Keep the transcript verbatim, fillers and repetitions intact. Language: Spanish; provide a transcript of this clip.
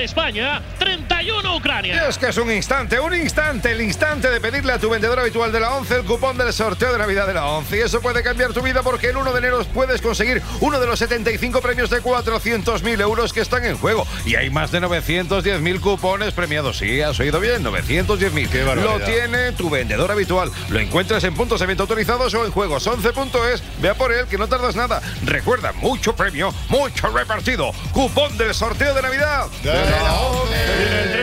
España, treinta y uno Ucrania. Y es que es un instante, un instante, el instante de pedirle a tu vendedor habitual de la ONCE el cupón del sorteo de Navidad de la ONCE. Y eso puede cambiar tu vida porque el uno de enero puedes conseguir uno de los setenta y cinco premios de cuatrocientos mil euros que están en juego. Y hay más de novecientos diez mil cupones premiados. Sí, has oído bien, novecientos diez mil. Lo tiene tu vendedor habitual. Lo encuentras en puntos de venta autorizados o en juegos once punto es. Vea por él que no tardas nada. Recuerda, mucho premio, mucho repartido. Cupón del sorteo de Navidad de la ONCE.